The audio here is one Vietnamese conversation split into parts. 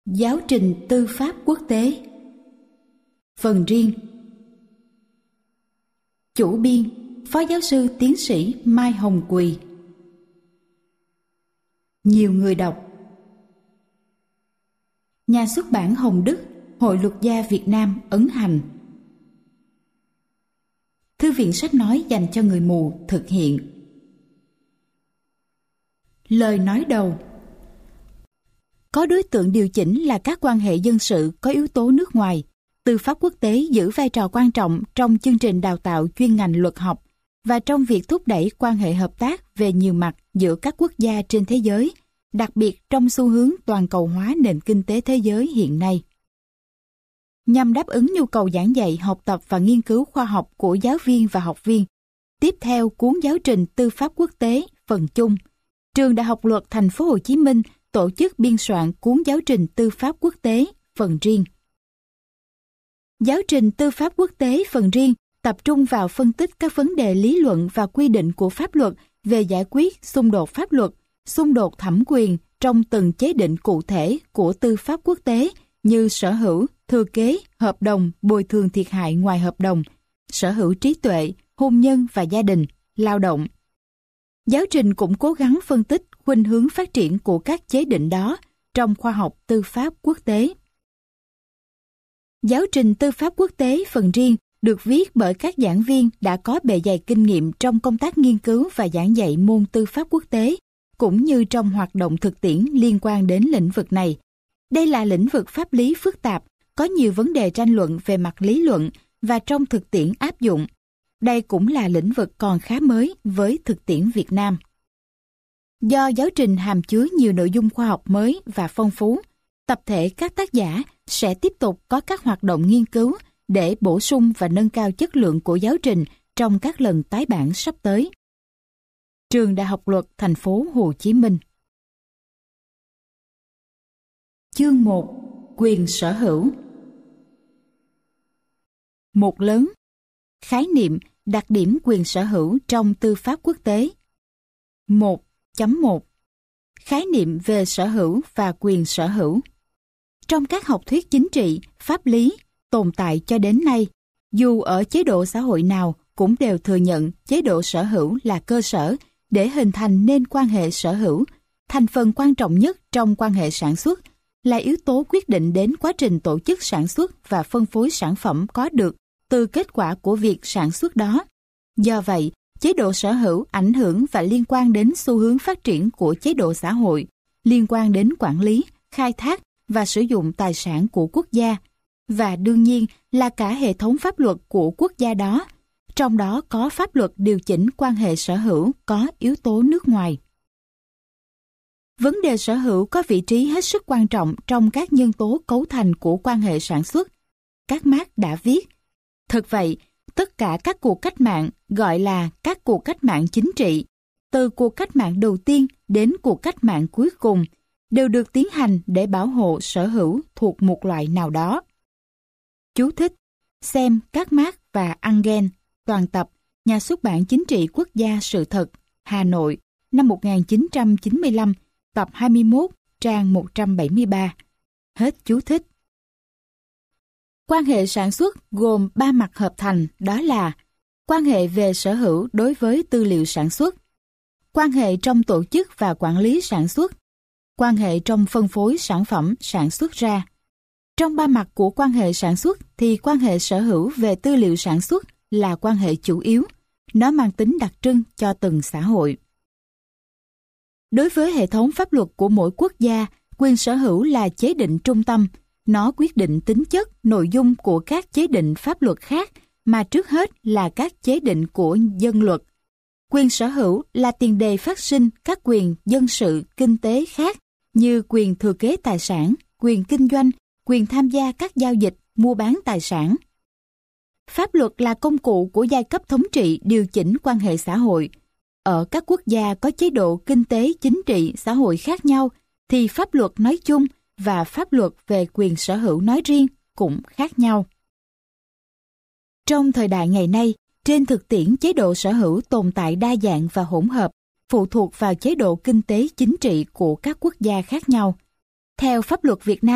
Giáo trình tư pháp quốc tế. Phần riêng. Chủ biên Phó giáo sư tiến sĩ Mai Hồng Quỳ. Nhiều người đọc. Nhà xuất bản Hồng Đức, Hội Luật gia Việt Nam ấn hành. Thư viện sách nói dành cho người mù thực hiện. Lời nói đầu. Có đối tượng điều chỉnh là các quan hệ dân sự có yếu tố nước ngoài. Tư pháp quốc tế giữ vai trò quan trọng trong chương trình đào tạo chuyên ngành luật học và trong việc thúc đẩy quan hệ hợp tác về nhiều mặt giữa các quốc gia trên thế giới, đặc biệt trong xu hướng toàn cầu hóa nền kinh tế thế giới hiện nay. Nhằm đáp ứng nhu cầu giảng dạy, học tập và nghiên cứu khoa học của giáo viên và học viên, tiếp theo cuốn giáo trình tư pháp quốc tế phần chung, Trường Đại học Luật Thành phố Hồ Chí Minh tổ chức biên soạn cuốn giáo trình tư pháp quốc tế phần riêng. Giáo trình tư pháp quốc tế phần riêng tập trung vào phân tích các vấn đề lý luận và quy định của pháp luật về giải quyết xung đột pháp luật, xung đột thẩm quyền trong từng chế định cụ thể của tư pháp quốc tế như sở hữu, thừa kế, hợp đồng, bồi thường thiệt hại ngoài hợp đồng, sở hữu trí tuệ, hôn nhân và gia đình, lao động. Giáo trình cũng cố gắng phân tích khuynh hướng phát triển của các chế định đó trong khoa học tư pháp quốc tế. Giáo trình tư pháp quốc tế phần riêng được viết bởi các giảng viên đã có bề dày kinh nghiệm trong công tác nghiên cứu và giảng dạy môn tư pháp quốc tế, cũng như trong hoạt động thực tiễn liên quan đến lĩnh vực này. Đây là lĩnh vực pháp lý phức tạp, có nhiều vấn đề tranh luận về mặt lý luận và trong thực tiễn áp dụng. Đây cũng là lĩnh vực còn khá mới với thực tiễn Việt Nam. Do giáo trình hàm chứa nhiều nội dung khoa học mới và phong phú, tập thể các tác giả sẽ tiếp tục có các hoạt động nghiên cứu để bổ sung và nâng cao chất lượng của giáo trình trong các lần tái bản sắp tới. Trường Đại học Luật Thành phố Hồ Chí Minh. Chương 1. Quyền sở hữu. Một lớn. Khái niệm, đặc điểm quyền sở hữu trong tư pháp quốc tế. 1.1. Khái niệm về sở hữu và quyền sở hữu. Trong các học thuyết chính trị, pháp lý tồn tại cho đến nay, dù ở chế độ xã hội nào cũng đều thừa nhận chế độ sở hữu là cơ sở để hình thành nên quan hệ sở hữu, thành phần quan trọng nhất trong quan hệ sản xuất, là yếu tố quyết định đến quá trình tổ chức sản xuất và phân phối sản phẩm có được từ kết quả của việc sản xuất đó. Do vậy, chế độ sở hữu ảnh hưởng và liên quan đến xu hướng phát triển của chế độ xã hội, liên quan đến quản lý, khai thác và sử dụng tài sản của quốc gia, và đương nhiên là cả hệ thống pháp luật của quốc gia đó, trong đó có pháp luật điều chỉnh quan hệ sở hữu có yếu tố nước ngoài. Vấn đề sở hữu có vị trí hết sức quan trọng trong các nhân tố cấu thành của quan hệ sản xuất. Các Marx đã viết, thật vậy, tất cả các cuộc cách mạng gọi là các cuộc cách mạng chính trị, từ cuộc cách mạng đầu tiên đến cuộc cách mạng cuối cùng, đều được tiến hành để bảo hộ sở hữu thuộc một loại nào đó. Chú thích: xem các Marx và Engels, toàn tập, Nhà xuất bản Chính trị Quốc gia Sự thật, Hà Nội, năm 1995, tập 21, trang 173. Hết chú thích. Quan hệ sản xuất gồm 3 mặt hợp thành, đó là quan hệ về sở hữu đối với tư liệu sản xuất, quan hệ trong tổ chức và quản lý sản xuất, quan hệ trong phân phối sản phẩm sản xuất ra. Trong 3 mặt của quan hệ sản xuất thì quan hệ sở hữu về tư liệu sản xuất là quan hệ chủ yếu, nó mang tính đặc trưng cho từng xã hội. Đối với hệ thống pháp luật của mỗi quốc gia, quyền sở hữu là chế định trung tâm, nó quyết định tính chất, nội dung của các chế định pháp luật khác, mà trước hết là các chế định của dân luật. Quyền sở hữu là tiền đề phát sinh các quyền dân sự, kinh tế khác như quyền thừa kế tài sản, quyền kinh doanh, quyền tham gia các giao dịch, mua bán tài sản. Pháp luật là công cụ của giai cấp thống trị điều chỉnh quan hệ xã hội. Ở các quốc gia có chế độ kinh tế, chính trị, xã hội khác nhau, thì pháp luật nói chung và pháp luật về quyền sở hữu nói riêng cũng khác nhau. Trong thời đại ngày nay, trên thực tiễn chế độ sở hữu tồn tại đa dạng và hỗn hợp, phụ thuộc vào chế độ kinh tế chính trị của các quốc gia khác nhau. Theo pháp luật Việt Nam,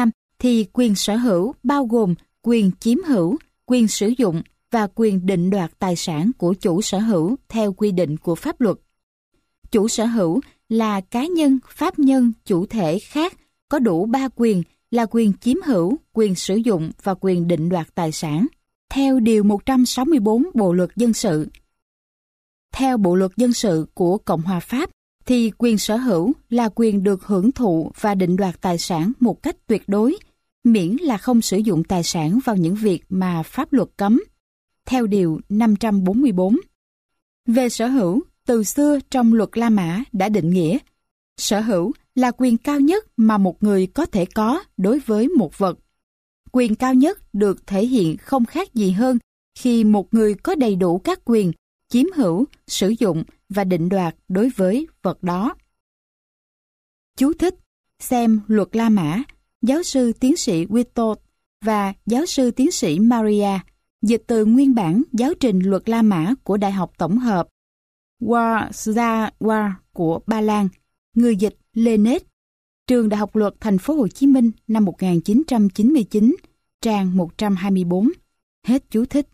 thì quyền sở hữu bao gồm quyền chiếm hữu, quyền sử dụng và quyền định đoạt tài sản của chủ sở hữu theo quy định của pháp luật. Chủ sở hữu là cá nhân, pháp nhân, chủ thể khác có đủ 3 quyền là quyền chiếm hữu, quyền sử dụng và quyền định đoạt tài sản, theo Điều 164 Bộ Luật Dân sự. Theo Bộ Luật Dân sự của Cộng hòa Pháp, thì quyền sở hữu là quyền được hưởng thụ và định đoạt tài sản một cách tuyệt đối, miễn là không sử dụng tài sản vào những việc mà pháp luật cấm, theo Điều 544. Về sở hữu, từ xưa trong luật La Mã đã định nghĩa, sở hữu là quyền cao nhất mà một người có thể có đối với một vật. Quyền cao nhất được thể hiện không khác gì hơn khi một người có đầy đủ các quyền chiếm hữu, sử dụng và định đoạt đối với vật đó. Chú thích: xem Luật La Mã, giáo sư tiến sĩ Wittot và giáo sư tiến sĩ Maria, dịch từ nguyên bản giáo trình Luật La Mã của Đại học Tổng hợp Warsaw của Ba Lan, người dịch Lenet, Trường Đại học Luật Thành phố Hồ Chí Minh năm 1999, trang 124. Hết chú thích.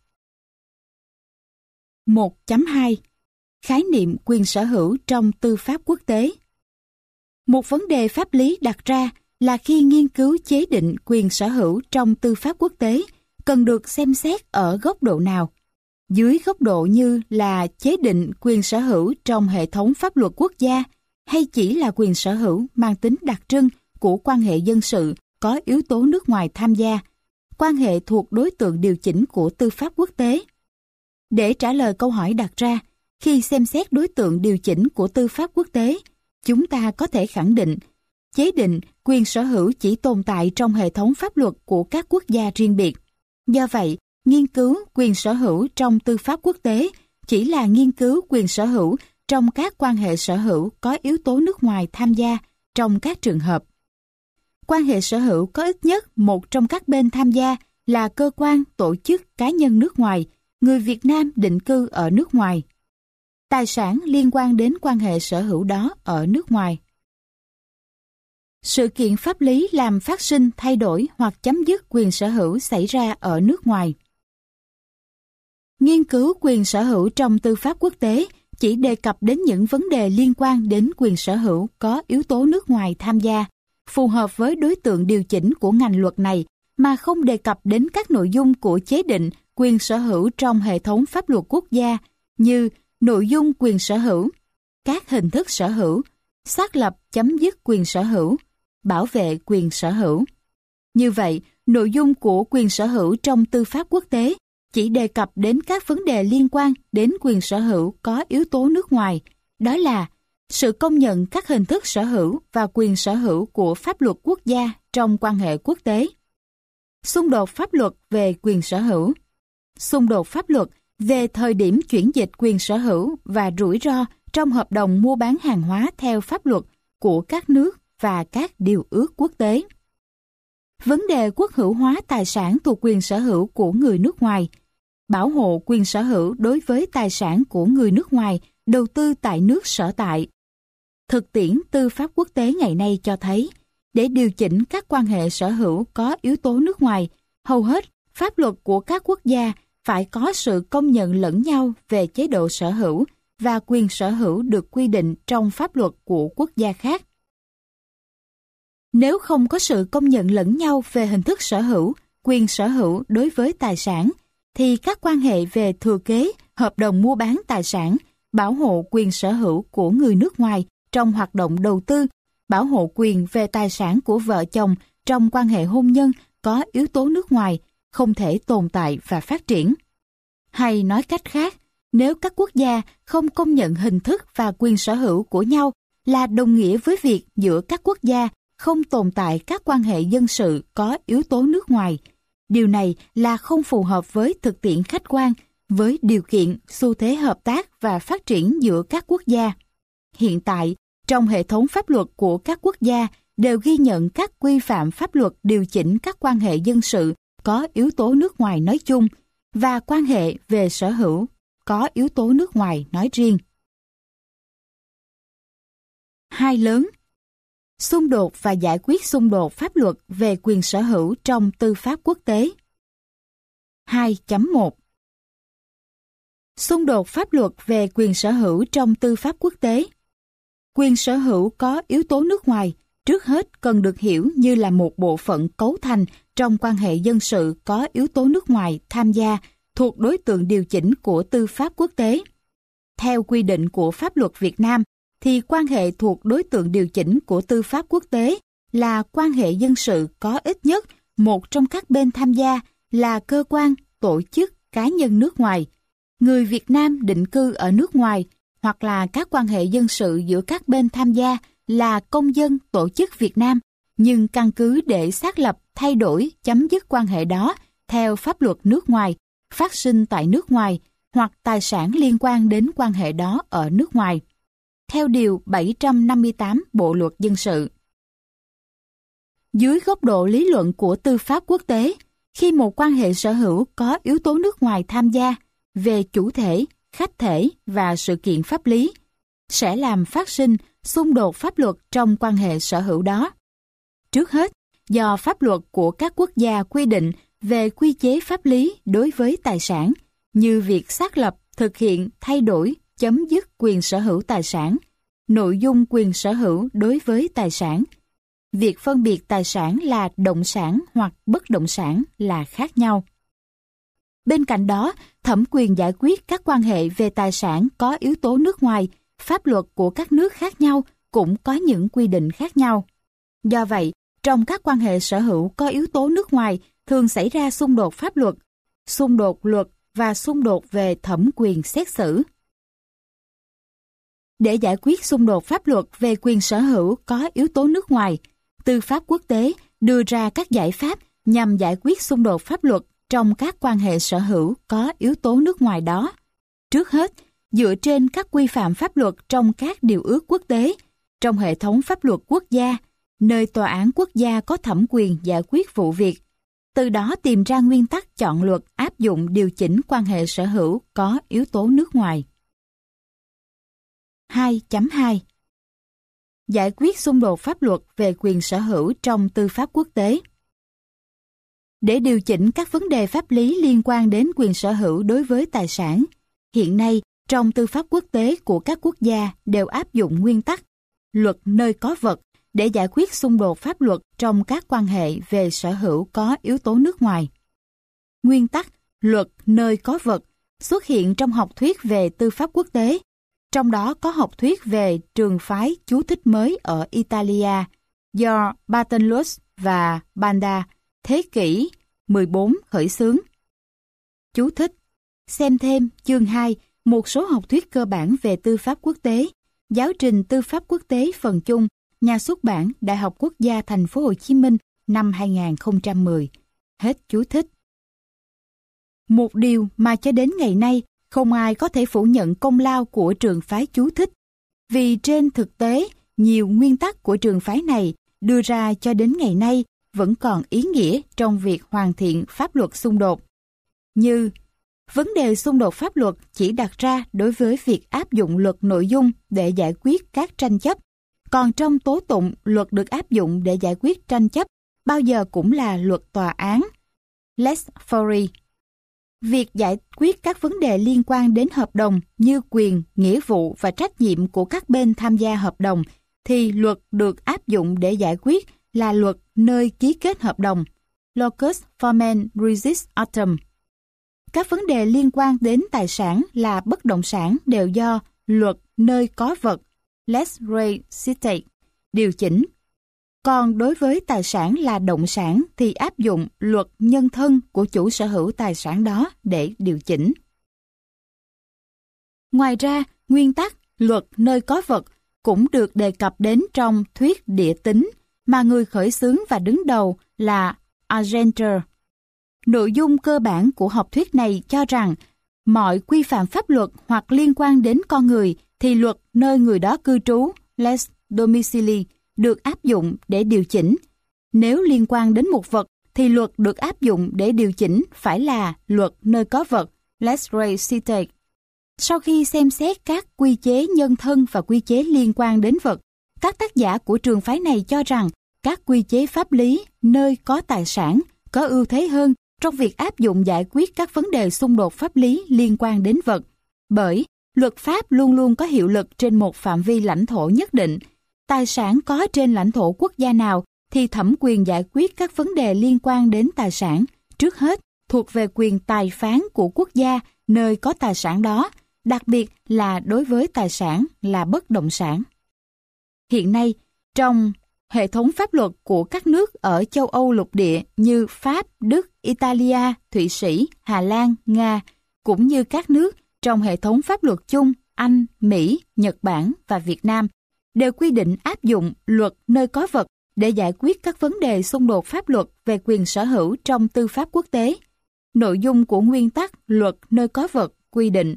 1.2 Khái niệm quyền sở hữu trong tư pháp quốc tế. Một vấn đề pháp lý đặt ra là khi nghiên cứu chế định quyền sở hữu trong tư pháp quốc tế cần được xem xét ở góc độ nào. Dưới góc độ như là chế định quyền sở hữu trong hệ thống pháp luật quốc gia, hay chỉ là quyền sở hữu mang tính đặc trưng của quan hệ dân sự có yếu tố nước ngoài tham gia, quan hệ thuộc đối tượng điều chỉnh của tư pháp quốc tế. Để trả lời câu hỏi đặt ra, khi xem xét đối tượng điều chỉnh của tư pháp quốc tế, chúng ta có thể khẳng định, chế định quyền sở hữu chỉ tồn tại trong hệ thống pháp luật của các quốc gia riêng biệt. Do vậy, nghiên cứu quyền sở hữu trong tư pháp quốc tế chỉ là nghiên cứu quyền sở hữu trong các quan hệ sở hữu có yếu tố nước ngoài tham gia trong các trường hợp. Quan hệ sở hữu có ít nhất một trong các bên tham gia là cơ quan, tổ chức, cá nhân nước ngoài, người Việt Nam định cư ở nước ngoài. Tài sản liên quan đến quan hệ sở hữu đó ở nước ngoài. Sự kiện pháp lý làm phát sinh, thay đổi hoặc chấm dứt quyền sở hữu xảy ra ở nước ngoài. Nghiên cứu quyền sở hữu trong tư pháp quốc tế chỉ đề cập đến những vấn đề liên quan đến quyền sở hữu có yếu tố nước ngoài tham gia, phù hợp với đối tượng điều chỉnh của ngành luật này, mà không đề cập đến các nội dung của chế định quyền sở hữu trong hệ thống pháp luật quốc gia như nội dung quyền sở hữu, các hình thức sở hữu, xác lập chấm dứt quyền sở hữu, bảo vệ quyền sở hữu. Như vậy, nội dung của quyền sở hữu trong tư pháp quốc tế chỉ đề cập đến các vấn đề liên quan đến quyền sở hữu có yếu tố nước ngoài, đó là sự công nhận các hình thức sở hữu và quyền sở hữu của pháp luật quốc gia trong quan hệ quốc tế. Xung đột pháp luật về quyền sở hữu. Xung đột pháp luật về thời điểm chuyển dịch quyền sở hữu và rủi ro trong hợp đồng mua bán hàng hóa theo pháp luật của các nước và các điều ước quốc tế. Vấn đề quốc hữu hóa tài sản thuộc quyền sở hữu của người nước ngoài. Bảo hộ quyền sở hữu đối với tài sản của người nước ngoài đầu tư tại nước sở tại. Thực tiễn tư pháp quốc tế ngày nay cho thấy, để điều chỉnh các quan hệ sở hữu có yếu tố nước ngoài, hầu hết pháp luật của các quốc gia phải có sự công nhận lẫn nhau về chế độ sở hữu và quyền sở hữu được quy định trong pháp luật của quốc gia khác. Nếu không có sự công nhận lẫn nhau về hình thức sở hữu, quyền sở hữu đối với tài sản, thì các quan hệ về thừa kế, hợp đồng mua bán tài sản, bảo hộ quyền sở hữu của người nước ngoài trong hoạt động đầu tư, bảo hộ quyền về tài sản của vợ chồng trong quan hệ hôn nhân có yếu tố nước ngoài, không thể tồn tại và phát triển. Hay nói cách khác, nếu các quốc gia không công nhận hình thức và quyền sở hữu của nhau là đồng nghĩa với việc giữa các quốc gia không tồn tại các quan hệ dân sự có yếu tố nước ngoài. Điều này là không phù hợp với thực tiễn khách quan, với điều kiện, xu thế hợp tác và phát triển giữa các quốc gia. Hiện tại, trong hệ thống pháp luật của các quốc gia đều ghi nhận các quy phạm pháp luật điều chỉnh các quan hệ dân sự có yếu tố nước ngoài nói chung và quan hệ về sở hữu có yếu tố nước ngoài nói riêng. Hai lớn. Xung đột và giải quyết xung đột pháp luật về quyền sở hữu trong tư pháp quốc tế. 2.1 Xung đột pháp luật về quyền sở hữu trong tư pháp quốc tế. Quyền sở hữu có yếu tố nước ngoài, trước hết cần được hiểu như là một bộ phận cấu thành trong quan hệ dân sự có yếu tố nước ngoài tham gia thuộc đối tượng điều chỉnh của tư pháp quốc tế. Theo quy định của pháp luật Việt Nam, thì quan hệ thuộc đối tượng điều chỉnh của tư pháp quốc tế là quan hệ dân sự có ít nhất một trong các bên tham gia là cơ quan, tổ chức, cá nhân nước ngoài, người Việt Nam định cư ở nước ngoài, hoặc là các quan hệ dân sự giữa các bên tham gia là công dân tổ chức Việt Nam, nhưng căn cứ để xác lập, thay đổi, chấm dứt quan hệ đó theo pháp luật nước ngoài, phát sinh tại nước ngoài, hoặc tài sản liên quan đến quan hệ đó ở nước ngoài. Theo Điều 758 Bộ Luật Dân sự. Dưới góc độ lý luận của tư pháp quốc tế, khi một quan hệ sở hữu có yếu tố nước ngoài tham gia về chủ thể, khách thể và sự kiện pháp lý, sẽ làm phát sinh xung đột pháp luật trong quan hệ sở hữu đó. Trước hết, do pháp luật của các quốc gia quy định về quy chế pháp lý đối với tài sản, như việc xác lập, thực hiện, thay đổi, chấm dứt quyền sở hữu tài sản, nội dung quyền sở hữu đối với tài sản. Việc phân biệt tài sản là động sản hoặc bất động sản là khác nhau. Bên cạnh đó, thẩm quyền giải quyết các quan hệ về tài sản có yếu tố nước ngoài, pháp luật của các nước khác nhau cũng có những quy định khác nhau. Do vậy, trong các quan hệ sở hữu có yếu tố nước ngoài thường xảy ra xung đột pháp luật, xung đột luật và xung đột về thẩm quyền xét xử. Để giải quyết xung đột pháp luật về quyền sở hữu có yếu tố nước ngoài, tư pháp quốc tế đưa ra các giải pháp nhằm giải quyết xung đột pháp luật trong các quan hệ sở hữu có yếu tố nước ngoài đó. Trước hết, dựa trên các quy phạm pháp luật trong các điều ước quốc tế, trong hệ thống pháp luật quốc gia, nơi tòa án quốc gia có thẩm quyền giải quyết vụ việc, từ đó tìm ra nguyên tắc chọn luật áp dụng điều chỉnh quan hệ sở hữu có yếu tố nước ngoài. 2.2 Giải quyết xung đột pháp luật về quyền sở hữu trong tư pháp quốc tế. Để điều chỉnh các vấn đề pháp lý liên quan đến quyền sở hữu đối với tài sản, hiện nay trong tư pháp quốc tế của các quốc gia đều áp dụng nguyên tắc luật nơi có vật để giải quyết xung đột pháp luật trong các quan hệ về sở hữu có yếu tố nước ngoài. Nguyên tắc luật nơi có vật xuất hiện trong học thuyết về tư pháp quốc tế, trong đó có học thuyết về trường phái chú thích mới ở Italia do Bartolus và Banda thế kỷ 14 khởi xướng. Chú thích: xem thêm chương 2, một số học thuyết cơ bản về tư pháp quốc tế, giáo trình tư pháp quốc tế phần chung, nhà xuất bản Đại học Quốc gia Thành phố Hồ Chí Minh năm 2010. Hết chú thích. Một điều mà cho đến ngày nay không ai có thể phủ nhận công lao của trường phái chú thích, vì trên thực tế nhiều nguyên tắc của trường phái này đưa ra cho đến ngày nay vẫn còn ý nghĩa trong việc hoàn thiện pháp luật xung đột. Như vấn đề xung đột pháp luật chỉ đặt ra đối với việc áp dụng luật nội dung để giải quyết các tranh chấp, còn trong tố tụng luật được áp dụng để giải quyết tranh chấp bao giờ cũng là luật tòa án. Lex Fori. Việc giải quyết các vấn đề liên quan đến hợp đồng như quyền, nghĩa vụ và trách nhiệm của các bên tham gia hợp đồng thì luật được áp dụng để giải quyết là luật nơi ký kết hợp đồng. Locus Formen Regis Autem. Các vấn đề liên quan đến tài sản là bất động sản đều do luật nơi có vật Lex Re Citate điều chỉnh. Còn đối với tài sản là động sản thì áp dụng luật nhân thân của chủ sở hữu tài sản đó để điều chỉnh. Ngoài ra, nguyên tắc luật nơi có vật cũng được đề cập đến trong thuyết địa tính mà người khởi xướng và đứng đầu là Argenter. Nội dung cơ bản của học thuyết này cho rằng mọi quy phạm pháp luật hoặc liên quan đến con người thì luật nơi người đó cư trú Lex Domicili được áp dụng để điều chỉnh. Nếu liên quan đến một vật thì luật được áp dụng để điều chỉnh phải là luật nơi có vật Lex Re Citate. Sau khi xem xét các quy chế nhân thân và quy chế liên quan đến vật Các tác giả của trường phái này cho rằng các quy chế pháp lý nơi có tài sản có ưu thế hơn trong việc áp dụng giải quyết các vấn đề xung đột pháp lý liên quan đến vật, bởi luật pháp luôn luôn có hiệu lực trên một phạm vi lãnh thổ nhất định. Tài sản có trên lãnh thổ quốc gia nào thì thẩm quyền giải quyết các vấn đề liên quan đến tài sản trước hết thuộc về quyền tài phán của quốc gia nơi có tài sản đó, đặc biệt là đối với tài sản là bất động sản. Hiện nay, trong hệ thống pháp luật của các nước ở châu Âu lục địa như Pháp, Đức, Italia, Thụy Sĩ, Hà Lan, Nga, cũng như các nước trong hệ thống pháp luật chung Anh, Mỹ, Nhật Bản và Việt Nam, đều quy định áp dụng luật nơi có vật để giải quyết các vấn đề xung đột pháp luật về quyền sở hữu trong tư pháp quốc tế. Nội dung của nguyên tắc luật nơi có vật quy định: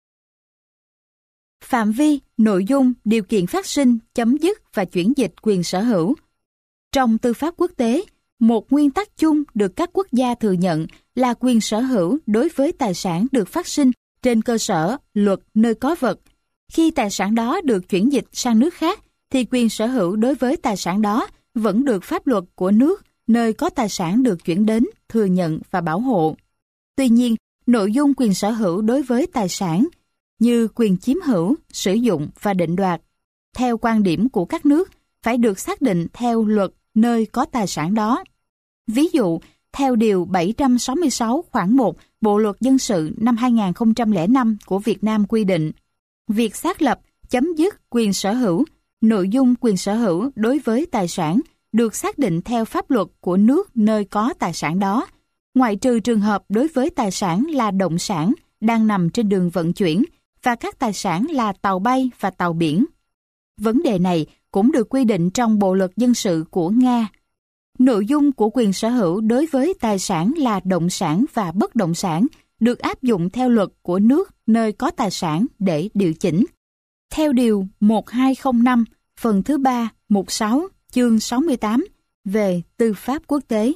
phạm vi, nội dung, điều kiện phát sinh, chấm dứt và chuyển dịch quyền sở hữu. Trong tư pháp quốc tế, một nguyên tắc chung được các quốc gia thừa nhận là quyền sở hữu đối với tài sản được phát sinh trên cơ sở luật nơi có vật. Khi tài sản đó được chuyển dịch sang nước khác, thì quyền sở hữu đối với tài sản đó vẫn được pháp luật của nước nơi có tài sản được chuyển đến thừa nhận và bảo hộ. Tuy nhiên, nội dung quyền sở hữu đối với tài sản như quyền chiếm hữu, sử dụng và định đoạt, theo quan điểm của các nước, phải được xác định theo luật nơi có tài sản đó. Ví dụ, theo Điều 766 khoản 1 Bộ Luật Dân sự năm 2005 của Việt Nam quy định, việc xác lập, chấm dứt quyền sở hữu, nội dung quyền sở hữu đối với tài sản được xác định theo pháp luật của nước nơi có tài sản đó, ngoại trừ trường hợp đối với tài sản là động sản đang nằm trên đường vận chuyển và các tài sản là tàu bay và tàu biển. Vấn đề này cũng được quy định trong Bộ Luật Dân sự của Nga. Nội dung của quyền sở hữu đối với tài sản là động sản và bất động sản được áp dụng theo luật của nước nơi có tài sản để điều chỉnh. Theo Điều 1205, phần thứ 3, mục 6, chương 68 về tư pháp quốc tế.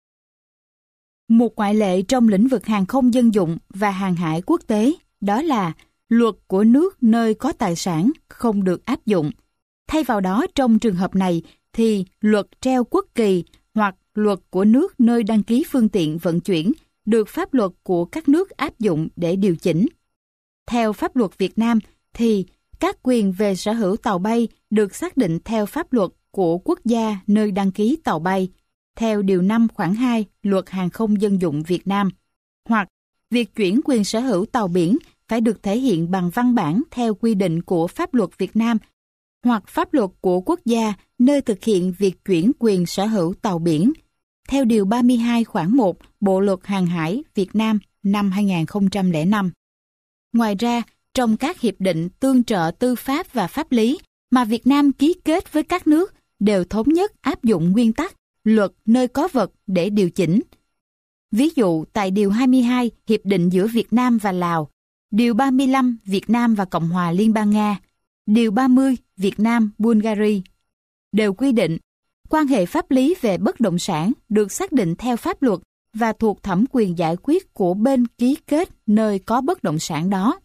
Một ngoại lệ trong lĩnh vực hàng không dân dụng và hàng hải quốc tế, đó là luật của nước nơi có tài sản không được áp dụng. Thay vào đó, trong trường hợp này thì luật treo quốc kỳ hoặc luật của nước nơi đăng ký phương tiện vận chuyển được pháp luật của các nước áp dụng để điều chỉnh. Theo pháp luật Việt Nam thì các quyền về sở hữu tàu bay được xác định theo pháp luật của quốc gia nơi đăng ký tàu bay, theo Điều 5 khoản 2 Luật Hàng không dân dụng Việt Nam, hoặc việc chuyển quyền sở hữu tàu biển phải được thể hiện bằng văn bản theo quy định của pháp luật Việt Nam hoặc pháp luật của quốc gia nơi thực hiện việc chuyển quyền sở hữu tàu biển, theo Điều 32 khoản 1 Bộ Luật Hàng hải Việt Nam năm 2005. Ngoài ra, trong các hiệp định tương trợ tư pháp và pháp lý mà Việt Nam ký kết với các nước đều thống nhất áp dụng nguyên tắc luật nơi có vật để điều chỉnh. Ví dụ tại Điều 22 Hiệp định giữa Việt Nam và Lào, Điều 35 Việt Nam và Cộng hòa Liên bang Nga, Điều 30 Việt Nam Bulgaria đều quy định quan hệ pháp lý về bất động sản được xác định theo pháp luật và thuộc thẩm quyền giải quyết của bên ký kết nơi có bất động sản đó.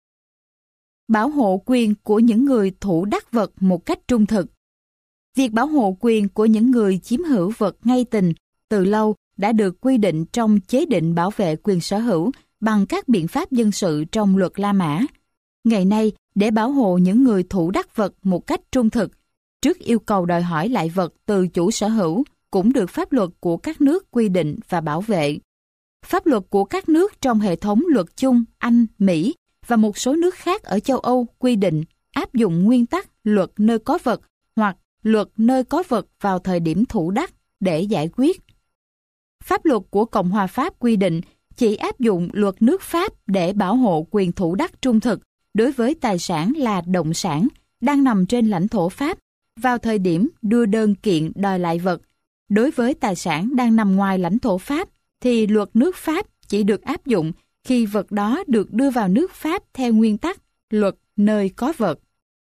Bảo hộ quyền của những người thủ đắc vật một cách trung thực. Việc bảo hộ quyền của những người chiếm hữu vật ngay tình từ lâu đã được quy định trong chế định bảo vệ quyền sở hữu bằng các biện pháp dân sự trong luật La Mã. Ngày nay, để bảo hộ những người thủ đắc vật một cách trung thực, trước yêu cầu đòi hỏi lại vật từ chủ sở hữu cũng được pháp luật của các nước quy định và bảo vệ. Pháp luật của các nước trong hệ thống luật chung Anh, Mỹ và một số nước khác ở châu Âu quy định áp dụng nguyên tắc luật nơi có vật hoặc luật nơi có vật vào thời điểm thủ đắc để giải quyết. Pháp luật của Cộng hòa Pháp quy định chỉ áp dụng luật nước Pháp để bảo hộ quyền thủ đắc trung thực đối với tài sản là động sản đang nằm trên lãnh thổ Pháp vào thời điểm đưa đơn kiện đòi lại vật. Đối với tài sản đang nằm ngoài lãnh thổ Pháp thì luật nước Pháp chỉ được áp dụng khi vật đó được đưa vào nước Pháp theo nguyên tắc luật nơi có vật.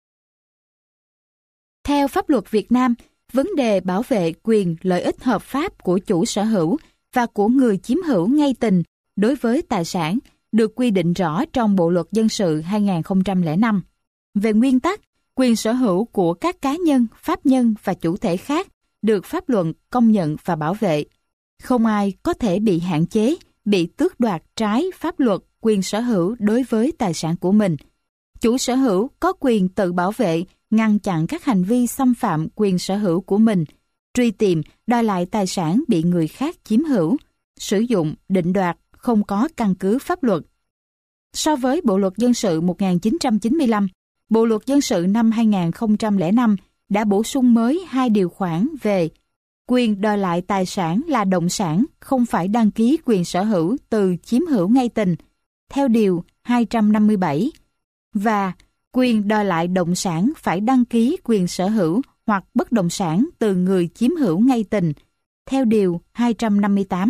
Theo pháp luật Việt Nam, vấn đề bảo vệ quyền lợi ích hợp pháp của chủ sở hữu và của người chiếm hữu ngay tình đối với tài sản được quy định rõ trong Bộ Luật Dân sự 2005. Về nguyên tắc, Quyền sở hữu của các cá nhân, pháp nhân và chủ thể khác được pháp luật công nhận và bảo vệ. Không ai có thể bị hạn chế, bị tước đoạt trái pháp luật quyền sở hữu đối với tài sản của mình. Chủ sở hữu có quyền tự bảo vệ, ngăn chặn các hành vi xâm phạm quyền sở hữu của mình, truy tìm, đòi lại tài sản bị người khác chiếm hữu, sử dụng, định đoạt không có căn cứ pháp luật. So với Bộ luật dân sự 1995, Bộ luật dân sự năm 2005 đã bổ sung mới 2 điều khoản về quyền đòi lại tài sản là động sản không phải đăng ký quyền sở hữu từ chiếm hữu ngay tình, theo Điều 257, và quyền đòi lại động sản phải đăng ký quyền sở hữu hoặc bất động sản từ người chiếm hữu ngay tình, theo Điều 258.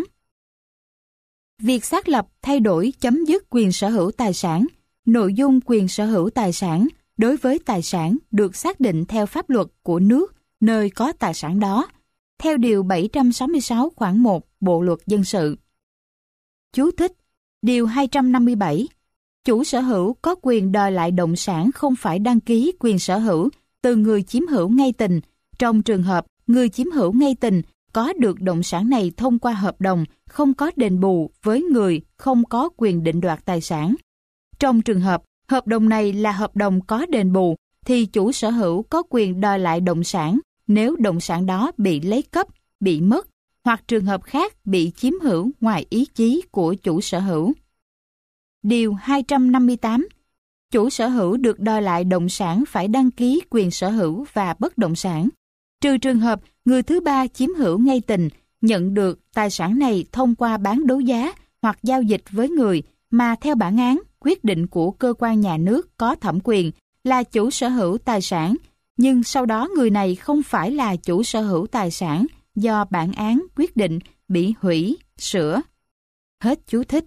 Việc xác lập, thay đổi, chấm dứt quyền sở hữu tài sản, nội dung quyền sở hữu tài sản đối với tài sản được xác định theo pháp luật của nước nơi có tài sản đó, theo Điều 766 khoản 1 Bộ luật dân sự. Chú thích: Điều 257. Chủ sở hữu có quyền đòi lại động sản không phải đăng ký quyền sở hữu từ người chiếm hữu ngay tình, trong trường hợp người chiếm hữu ngay tình có được động sản này thông qua hợp đồng không có đền bù với người không có quyền định đoạt tài sản. Trong trường hợp hợp đồng này là hợp đồng có đền bù, thì chủ sở hữu có quyền đòi lại động sản nếu động sản đó bị lấy cắp, bị mất, hoặc trường hợp khác bị chiếm hữu ngoài ý chí của chủ sở hữu. Điều 258. Chủ sở hữu được đòi lại động sản phải đăng ký quyền sở hữu và bất động sản, trừ trường hợp người thứ ba chiếm hữu ngay tình, nhận được tài sản này thông qua bán đấu giá hoặc giao dịch với người mà theo bản án, quyết định của cơ quan nhà nước có thẩm quyền là chủ sở hữu tài sản, nhưng sau đó người này không phải là chủ sở hữu tài sản do bản án quyết định bị hủy, sửa. Hết chú thích.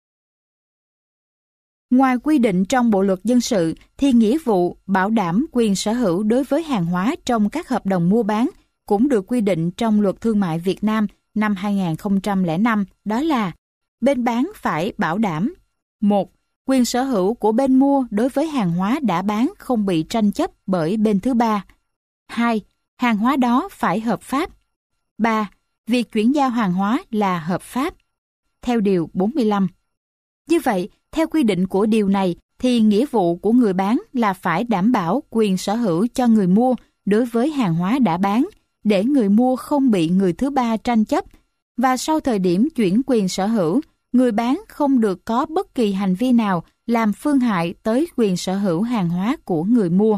Ngoài quy định trong Bộ luật dân sự thì nghĩa vụ bảo đảm quyền sở hữu đối với hàng hóa trong các hợp đồng mua bán cũng được quy định trong Luật Thương mại Việt Nam năm 2005, đó là bên bán phải bảo đảm: 1. Quyền sở hữu của bên mua đối với hàng hóa đã bán không bị tranh chấp bởi bên thứ ba. 2. Hàng hóa đó phải hợp pháp. 3. Việc chuyển giao hàng hóa là hợp pháp, theo Điều 45. Như vậy, theo quy định của điều này, thì nghĩa vụ của người bán là phải đảm bảo quyền sở hữu cho người mua đối với hàng hóa đã bán, để người mua không bị người thứ ba tranh chấp, và sau thời điểm chuyển quyền sở hữu, người bán không được có bất kỳ hành vi nào làm phương hại tới quyền sở hữu hàng hóa của người mua.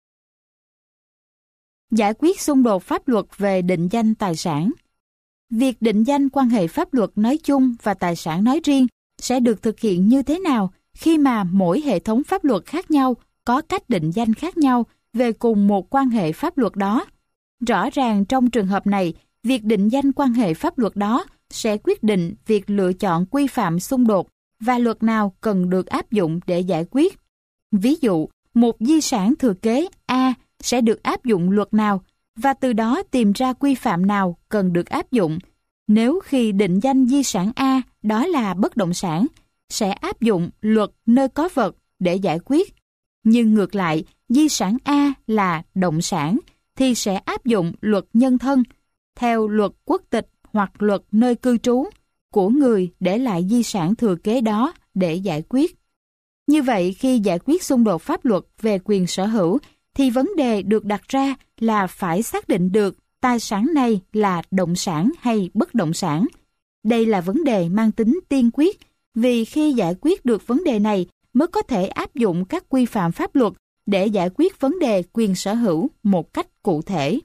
Giải quyết xung đột pháp luật về định danh tài sản. Việc định danh quan hệ pháp luật nói chung và tài sản nói riêng sẽ được thực hiện như thế nào khi mà mỗi hệ thống pháp luật khác nhau có cách định danh khác nhau về cùng một quan hệ pháp luật đó. Rõ ràng trong trường hợp này, việc định danh quan hệ pháp luật đó sẽ quyết định việc lựa chọn quy phạm xung đột và luật nào cần được áp dụng để giải quyết. Ví dụ, một di sản thừa kế A sẽ được áp dụng luật nào và từ đó tìm ra quy phạm nào cần được áp dụng. Nếu khi định danh di sản A đó là bất động sản, sẽ áp dụng luật nơi có vật để giải quyết. Nhưng ngược lại, di sản A là động sản thì sẽ áp dụng luật nhân thân, theo luật quốc tịch hoặc luật nơi cư trú của người để lại di sản thừa kế đó để giải quyết. Như vậy, khi giải quyết xung đột pháp luật về quyền sở hữu, thì vấn đề được đặt ra là phải xác định được tài sản này là động sản hay bất động sản. Đây là vấn đề mang tính tiên quyết, vì khi giải quyết được vấn đề này mới có thể áp dụng các quy phạm pháp luật để giải quyết vấn đề quyền sở hữu một cách cụ thể.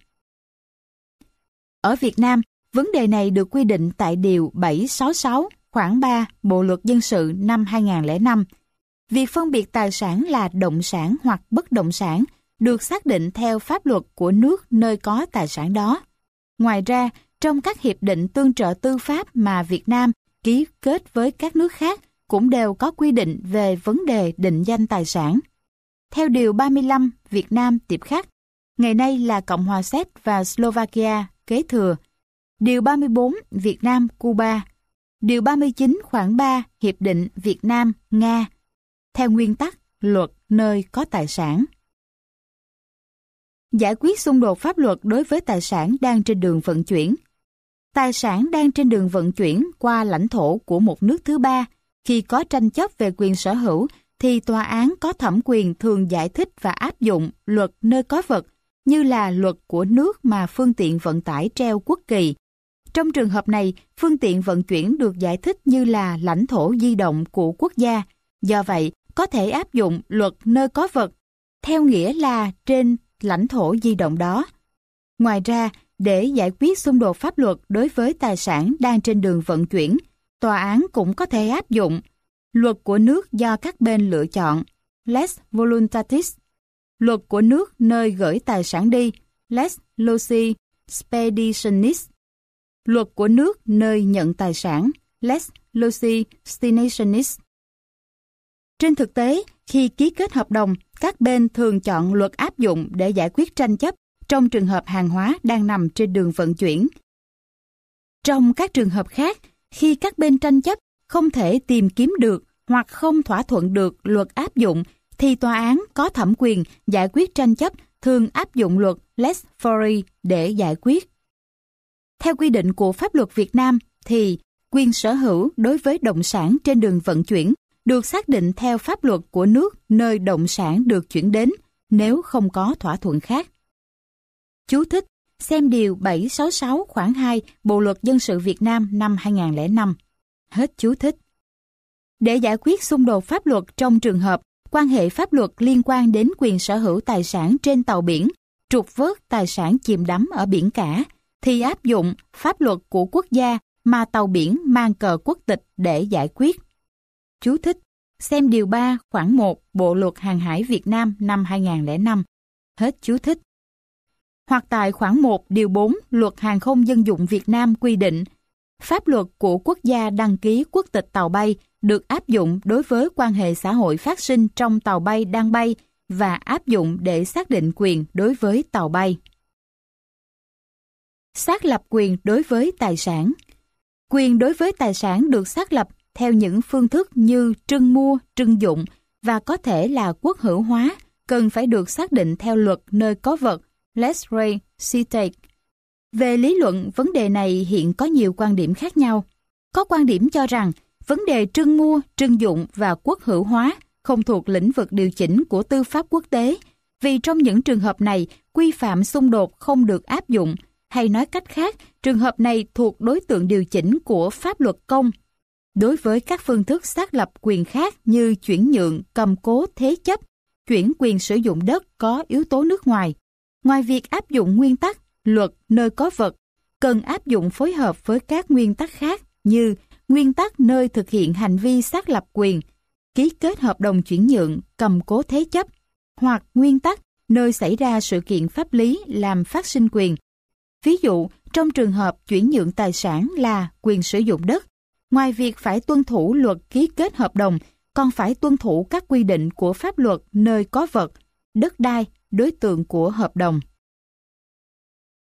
Ở Việt Nam, vấn đề này được quy định tại Điều 766 khoản 3 Bộ luật dân sự năm 2005. Việc phân biệt tài sản là động sản hoặc bất động sản được xác định theo pháp luật của nước nơi có tài sản đó. Ngoài ra, trong các hiệp định tương trợ tư pháp mà Việt Nam ký kết với các nước khác cũng đều có quy định về vấn đề định danh tài sản. Theo Điều 35, Việt Nam tiếp khắc, ngày nay là Cộng hòa Séc và Slovakia kế thừa. Điều 34, Việt Nam, Cuba. Điều 39 khoản 3, Hiệp định Việt Nam, Nga. Theo nguyên tắc, luật nơi có tài sản. Giải quyết xung đột pháp luật đối với tài sản đang trên đường vận chuyển. Tài sản đang trên đường vận chuyển qua lãnh thổ của một nước thứ ba. Khi có tranh chấp về quyền sở hữu, thì tòa án có thẩm quyền thường giải thích và áp dụng luật nơi có vật, như là luật của nước mà phương tiện vận tải treo quốc kỳ. Trong trường hợp này, phương tiện vận chuyển được giải thích như là lãnh thổ di động của quốc gia. Do vậy, có thể áp dụng luật nơi có vật, theo nghĩa là trên lãnh thổ di động đó. Ngoài ra, để giải quyết xung đột pháp luật đối với tài sản đang trên đường vận chuyển, tòa án cũng có thể áp dụng luật của nước do các bên lựa chọn, lex voluntatis, luật của nước nơi gửi tài sản đi, lex loci speditionis, luật của nước nơi nhận tài sản, lex loci destinationis. Trên thực tế, khi ký kết hợp đồng, các bên thường chọn luật áp dụng để giải quyết tranh chấp trong trường hợp hàng hóa đang nằm trên đường vận chuyển. Trong các trường hợp khác, khi các bên tranh chấp không thể tìm kiếm được hoặc không thỏa thuận được luật áp dụng, thì tòa án có thẩm quyền giải quyết tranh chấp thường áp dụng luật lex fori để giải quyết. Theo quy định của pháp luật Việt Nam, thì quyền sở hữu đối với động sản trên đường vận chuyển được xác định theo pháp luật của nước nơi động sản được chuyển đến, nếu không có thỏa thuận khác. Chú thích: xem điều 766 khoản 2 Bộ luật dân sự Việt Nam năm 2005. Hết chú thích. Để giải quyết xung đột pháp luật trong trường hợp quan hệ pháp luật liên quan đến quyền sở hữu tài sản trên tàu biển, trục vớt tài sản chìm đắm ở biển cả, thì áp dụng pháp luật của quốc gia mà tàu biển mang cờ quốc tịch để giải quyết. Chú thích: xem điều 3 khoản 1 Bộ luật hàng hải Việt Nam năm 2005. Hết chú thích. Hoặc tại khoản 1 điều 4 Luật Hàng không dân dụng Việt Nam quy định, pháp luật của quốc gia đăng ký quốc tịch tàu bay được áp dụng đối với quan hệ xã hội phát sinh trong tàu bay đang bay và áp dụng để xác định quyền đối với tàu bay. Xác lập quyền đối với tài sản. Quyền đối với tài sản được xác lập theo những phương thức như trưng mua, trưng dụng và có thể là quốc hữu hóa, cần phải được xác định theo luật nơi có vật, lex re citate. Về lý luận, vấn đề này hiện có nhiều quan điểm khác nhau. Có quan điểm cho rằng vấn đề trưng mua, trưng dụng và quốc hữu hóa không thuộc lĩnh vực điều chỉnh của tư pháp quốc tế, vì trong những trường hợp này, quy phạm xung đột không được áp dụng, hay nói cách khác, trường hợp này thuộc đối tượng điều chỉnh của pháp luật công. Đối với các phương thức xác lập quyền khác như chuyển nhượng, cầm cố, thế chấp, chuyển quyền sử dụng đất có yếu tố nước ngoài, ngoài việc áp dụng nguyên tắc luật nơi có vật, cần áp dụng phối hợp với các nguyên tắc khác như nguyên tắc nơi thực hiện hành vi xác lập quyền, ký kết hợp đồng chuyển nhượng, cầm cố thế chấp, hoặc nguyên tắc nơi xảy ra sự kiện pháp lý làm phát sinh quyền. Ví dụ, trong trường hợp chuyển nhượng tài sản là quyền sử dụng đất, ngoài việc phải tuân thủ luật ký kết hợp đồng, còn phải tuân thủ các quy định của pháp luật nơi có vật, đất đai, đối tượng của hợp đồng.